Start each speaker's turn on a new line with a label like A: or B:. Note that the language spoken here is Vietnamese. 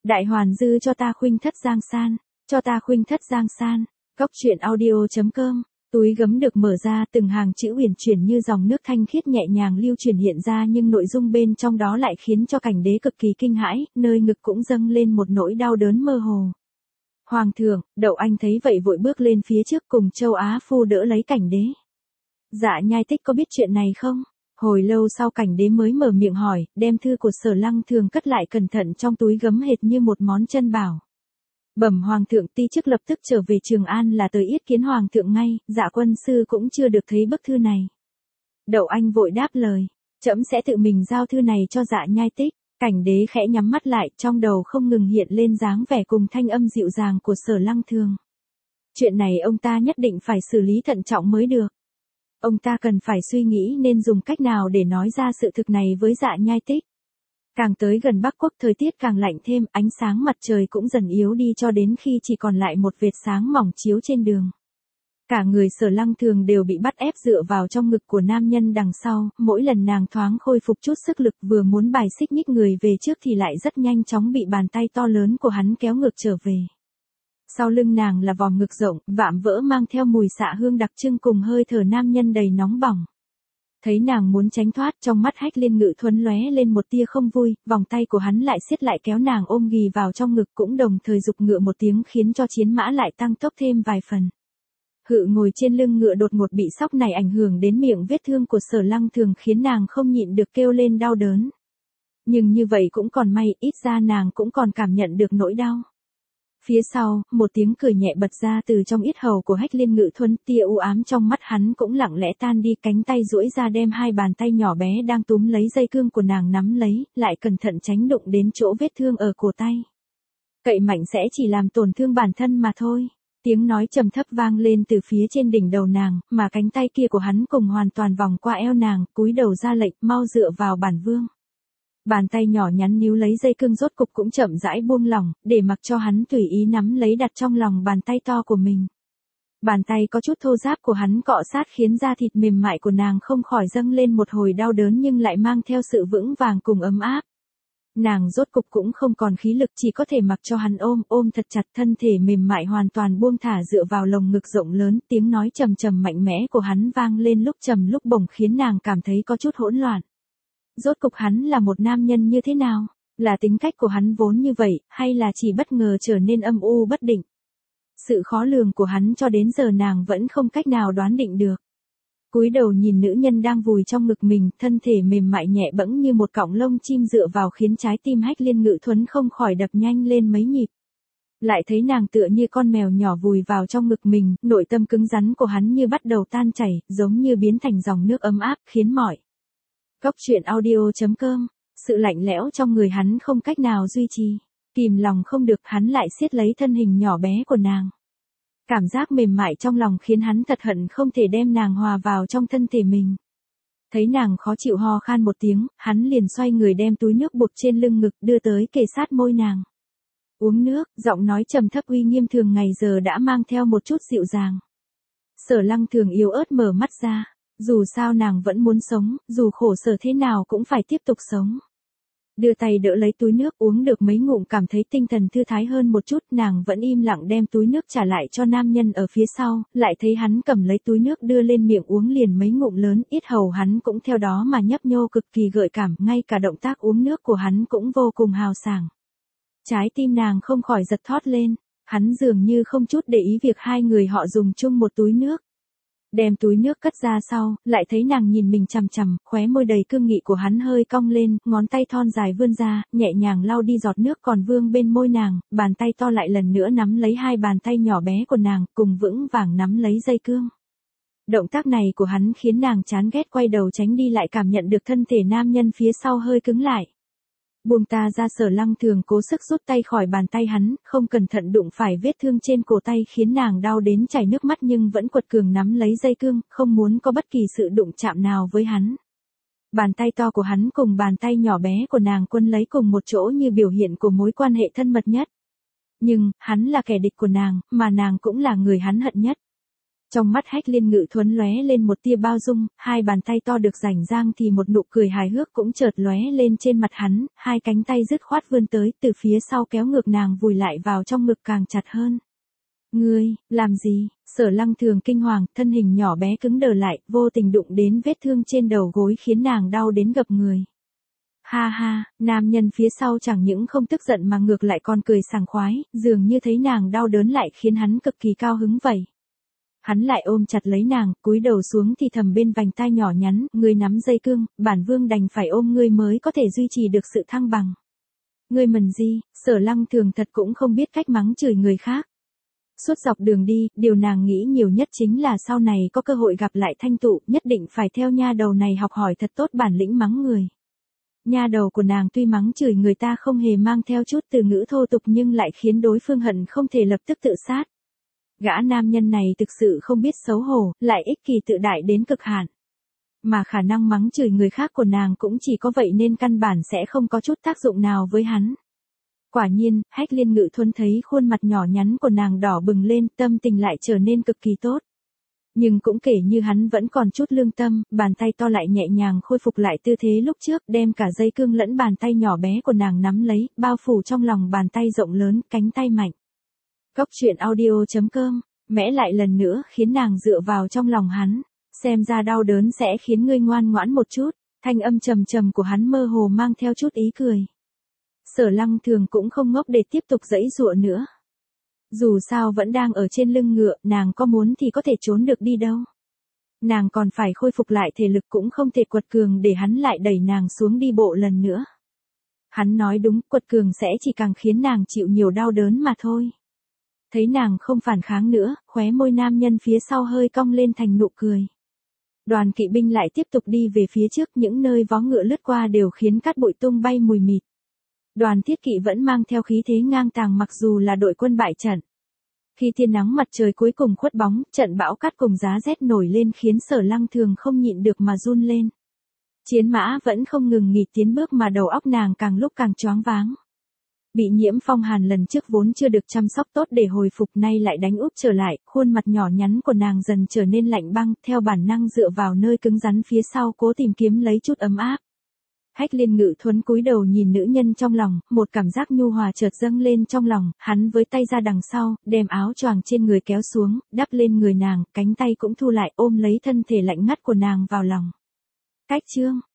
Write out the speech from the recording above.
A: Đại hoàn dư cho ta khuynh thất giang san, cho ta khuynh thất giang san. Góc truyện audio.com. Túi gấm được mở ra, từng hàng chữ uyển chuyển như dòng nước thanh khiết nhẹ nhàng lưu chuyển hiện ra, nhưng nội dung bên trong đó lại khiến cho cảnh đế cực kỳ kinh hãi, nơi ngực cũng dâng lên một nỗi đau đớn mơ hồ. Hoàng thượng, Đậu Anh thấy vậy vội bước lên phía trước cùng Châu Á Phu đỡ lấy cảnh đế. Dạ Nhai Tích có biết chuyện này không? Hồi lâu sau cảnh đế mới mở miệng hỏi, đem thư của Sở Lăng Thường cất lại cẩn thận trong túi gấm hệt như một món chân bảo. Bẩm Hoàng thượng, ti chức lập tức trở về Trường An là tới yết kiến Hoàng thượng ngay, dạ quân sư cũng chưa được thấy bức thư này. Đậu Anh vội đáp lời, trẫm sẽ tự mình giao thư này cho Dạ Nhai Tích. Cảnh đế khẽ nhắm mắt lại, trong đầu không ngừng hiện lên dáng vẻ cùng thanh âm dịu dàng của Sở Lăng Thường. Chuyện này ông ta nhất định phải xử lý thận trọng mới được. Ông ta cần phải suy nghĩ nên dùng cách nào để nói ra sự thực này với Dạ Nhai Tích. Càng tới gần Bắc Quốc thời tiết càng lạnh thêm, ánh sáng mặt trời cũng dần yếu đi cho đến khi chỉ còn lại một vệt sáng mỏng chiếu trên đường. Cả người Sở Lăng Thường đều bị bắt ép dựa vào trong ngực của nam nhân đằng sau, mỗi lần nàng thoáng khôi phục chút sức lực vừa muốn bài xích nhích người về trước thì lại rất nhanh chóng bị bàn tay to lớn của hắn kéo ngược trở về. Sau lưng nàng là vòng ngực rộng, vạm vỡ mang theo mùi xạ hương đặc trưng cùng hơi thở nam nhân đầy nóng bỏng. Thấy nàng muốn tránh thoát, trong mắt Hách Liên Ngự Thuấn lóe lên một tia không vui, vòng tay của hắn lại siết lại kéo nàng ôm ghì vào trong ngực, cũng đồng thời giục ngựa một tiếng khiến cho chiến mã lại tăng tốc thêm vài phần. Hự ngồi trên lưng ngựa đột ngột bị sóc này ảnh hưởng đến miệng vết thương của Sở Lăng Thường khiến nàng không nhịn được kêu lên đau đớn. Nhưng như vậy cũng còn may, ít ra nàng cũng còn cảm nhận được nỗi đau. Phía sau, một tiếng cười nhẹ bật ra từ trong yết hầu của Hách Liên Ngự Thuấn, tia u ám trong mắt hắn cũng lặng lẽ tan đi, cánh tay duỗi ra đem hai bàn tay nhỏ bé đang túm lấy dây cương của nàng nắm lấy, lại cẩn thận tránh đụng đến chỗ vết thương ở cổ tay. Cậy mạnh sẽ chỉ làm tổn thương bản thân mà thôi. Tiếng nói trầm thấp vang lên từ phía trên đỉnh đầu nàng, mà cánh tay kia của hắn cùng hoàn toàn vòng qua eo nàng, cúi đầu ra lệnh, mau dựa vào bản vương. Bàn tay nhỏ nhắn níu lấy dây cương rốt cục cũng chậm rãi buông lỏng, để mặc cho hắn tùy ý nắm lấy đặt trong lòng bàn tay to của mình. Bàn tay có chút thô ráp của hắn cọ sát khiến da thịt mềm mại của nàng không khỏi dâng lên một hồi đau đớn nhưng lại mang theo sự vững vàng cùng ấm áp. Nàng rốt cục cũng không còn khí lực, chỉ có thể mặc cho hắn ôm thật chặt, thân thể mềm mại hoàn toàn buông thả dựa vào lồng ngực rộng lớn, tiếng nói trầm trầm mạnh mẽ của hắn vang lên lúc trầm lúc bổng khiến nàng cảm thấy có chút hỗn loạn. Rốt cục hắn là một nam nhân như thế nào? Là tính cách của hắn vốn như vậy, hay là chỉ bất ngờ trở nên âm u bất định? Sự khó lường của hắn cho đến giờ nàng vẫn không cách nào đoán định được. Cúi đầu nhìn nữ nhân đang vùi trong ngực mình, thân thể mềm mại nhẹ bẫng như một cọng lông chim dựa vào khiến trái tim Hách Liên Ngự Thuấn không khỏi đập nhanh lên mấy nhịp. Lại thấy nàng tựa như con mèo nhỏ vùi vào trong ngực mình, nội tâm cứng rắn của hắn như bắt đầu tan chảy, giống như biến thành dòng nước ấm áp, khiến mọi Góc truyện audio.com. Sự lạnh lẽo trong người hắn không cách nào duy trì. Kìm lòng không được, hắn lại siết lấy thân hình nhỏ bé của nàng. Cảm giác mềm mại trong lòng khiến hắn thật hận không thể đem nàng hòa vào trong thân thể mình. Thấy nàng khó chịu ho khan một tiếng, hắn liền xoay người đem túi nước buộc trên lưng ngực đưa tới kề sát môi nàng. Uống nước, giọng nói trầm thấp uy nghiêm thường ngày giờ đã mang theo một chút dịu dàng. Sở Lăng Thường yếu ớt mở mắt ra. Dù sao nàng vẫn muốn sống, dù khổ sở thế nào cũng phải tiếp tục sống. Đưa tay đỡ lấy túi nước, uống được mấy ngụm cảm thấy tinh thần thư thái hơn một chút, nàng vẫn im lặng đem túi nước trả lại cho nam nhân ở phía sau, lại thấy hắn cầm lấy túi nước đưa lên miệng uống liền mấy ngụm lớn, yết hầu hắn cũng theo đó mà nhấp nhô cực kỳ gợi cảm, ngay cả động tác uống nước của hắn cũng vô cùng hào sảng. Trái tim nàng không khỏi giật thót lên, hắn dường như không chút để ý việc hai người họ dùng chung một túi nước. Đem túi nước cất ra sau, lại thấy nàng nhìn mình chằm chằm, khóe môi đầy cương nghị của hắn hơi cong lên, ngón tay thon dài vươn ra, nhẹ nhàng lau đi giọt nước còn vương bên môi nàng, bàn tay to lại lần nữa nắm lấy hai bàn tay nhỏ bé của nàng, cùng vững vàng nắm lấy dây cương. Động tác này của hắn khiến nàng chán ghét quay đầu tránh đi, lại cảm nhận được thân thể nam nhân phía sau hơi cứng lại. Buông ta ra. Sở Lăng Thường cố sức rút tay khỏi bàn tay hắn, không cẩn thận đụng phải vết thương trên cổ tay khiến nàng đau đến chảy nước mắt nhưng vẫn quật cường nắm lấy dây cương, không muốn có bất kỳ sự đụng chạm nào với hắn. Bàn tay to của hắn cùng bàn tay nhỏ bé của nàng quân lấy cùng một chỗ như biểu hiện của mối quan hệ thân mật nhất. Nhưng, hắn là kẻ địch của nàng, mà nàng cũng là người hắn hận nhất. Trong mắt Hách Liên Ngự Thuấn lóe lên một tia bao dung, hai bàn tay to được rảnh rang thì một nụ cười hài hước cũng chợt lóe lên trên mặt hắn, hai cánh tay dứt khoát vươn tới từ phía sau kéo ngược nàng vùi lại vào trong ngực càng chặt hơn. Ngươi, làm gì? Sở Lăng Thường kinh hoàng, thân hình nhỏ bé cứng đờ lại, vô tình đụng đến vết thương trên đầu gối khiến nàng đau đến gập người. Ha ha, nam nhân phía sau chẳng những không tức giận mà ngược lại còn cười sảng khoái, dường như thấy nàng đau đớn lại khiến hắn cực kỳ cao hứng vậy. Hắn lại ôm chặt lấy nàng, cúi đầu xuống thì thầm bên vành tai nhỏ nhắn, ngươi nắm dây cương, bản vương đành phải ôm ngươi mới có thể duy trì được sự thăng bằng. Ngươi mần gì? Sở Lăng Thường thật cũng không biết cách mắng chửi người khác. Suốt dọc đường đi, điều nàng nghĩ nhiều nhất chính là sau này có cơ hội gặp lại Thanh Tụ, nhất định phải theo nha đầu này học hỏi thật tốt bản lĩnh mắng người. Nha đầu của nàng tuy mắng chửi người ta không hề mang theo chút từ ngữ thô tục nhưng lại khiến đối phương hận không thể lập tức tự sát. Gã nam nhân này thực sự không biết xấu hổ, lại ích kỷ tự đại đến cực hạn. Mà khả năng mắng chửi người khác của nàng cũng chỉ có vậy nên căn bản sẽ không có chút tác dụng nào với hắn. Quả nhiên, Hách Liên Ngự Thuấn thấy khuôn mặt nhỏ nhắn của nàng đỏ bừng lên, tâm tình lại trở nên cực kỳ tốt. Nhưng cũng kể như hắn vẫn còn chút lương tâm, bàn tay to lại nhẹ nhàng khôi phục lại tư thế lúc trước, đem cả dây cương lẫn bàn tay nhỏ bé của nàng nắm lấy, bao phủ trong lòng bàn tay rộng lớn, cánh tay mạnh. Góc truyện audio.com, mẽ lại lần nữa khiến nàng dựa vào trong lòng hắn, xem ra đau đớn sẽ khiến ngươi ngoan ngoãn một chút, thanh âm trầm trầm của hắn mơ hồ mang theo chút ý cười. Sở Lăng Thường cũng không ngốc để tiếp tục giãy giụa nữa. Dù sao vẫn đang ở trên lưng ngựa, nàng có muốn thì có thể trốn được đi đâu. Nàng còn phải khôi phục lại thể lực cũng không thể quật cường để hắn lại đẩy nàng xuống đi bộ lần nữa. Hắn nói đúng, quật cường sẽ chỉ càng khiến nàng chịu nhiều đau đớn mà thôi. Thấy nàng không phản kháng nữa, khóe môi nam nhân phía sau hơi cong lên thành nụ cười. Đoàn kỵ binh lại tiếp tục đi về phía trước, những nơi vó ngựa lướt qua đều khiến cát bụi tung bay mùi mịt. Đoàn thiết kỵ vẫn mang theo khí thế ngang tàng mặc dù là đội quân bại trận. Khi tia nắng mặt trời cuối cùng khuất bóng, trận bão cát cùng giá rét nổi lên khiến Sở Lăng Thường không nhịn được mà run lên. Chiến mã vẫn không ngừng nghỉ tiến bước mà đầu óc nàng càng lúc càng choáng váng. Bị nhiễm phong hàn lần trước vốn chưa được chăm sóc tốt để hồi phục nay lại đánh úp trở lại, khuôn mặt nhỏ nhắn của nàng dần trở nên lạnh băng, theo bản năng dựa vào nơi cứng rắn phía sau cố tìm kiếm lấy chút ấm áp. Hách Liên Ngự Thuấn cúi đầu nhìn nữ nhân trong lòng, một cảm giác nhu hòa chợt dâng lên trong lòng, hắn với tay ra đằng sau, đem áo choàng trên người kéo xuống, đắp lên người nàng, cánh tay cũng thu lại ôm lấy thân thể lạnh ngắt của nàng vào lòng. Cách chương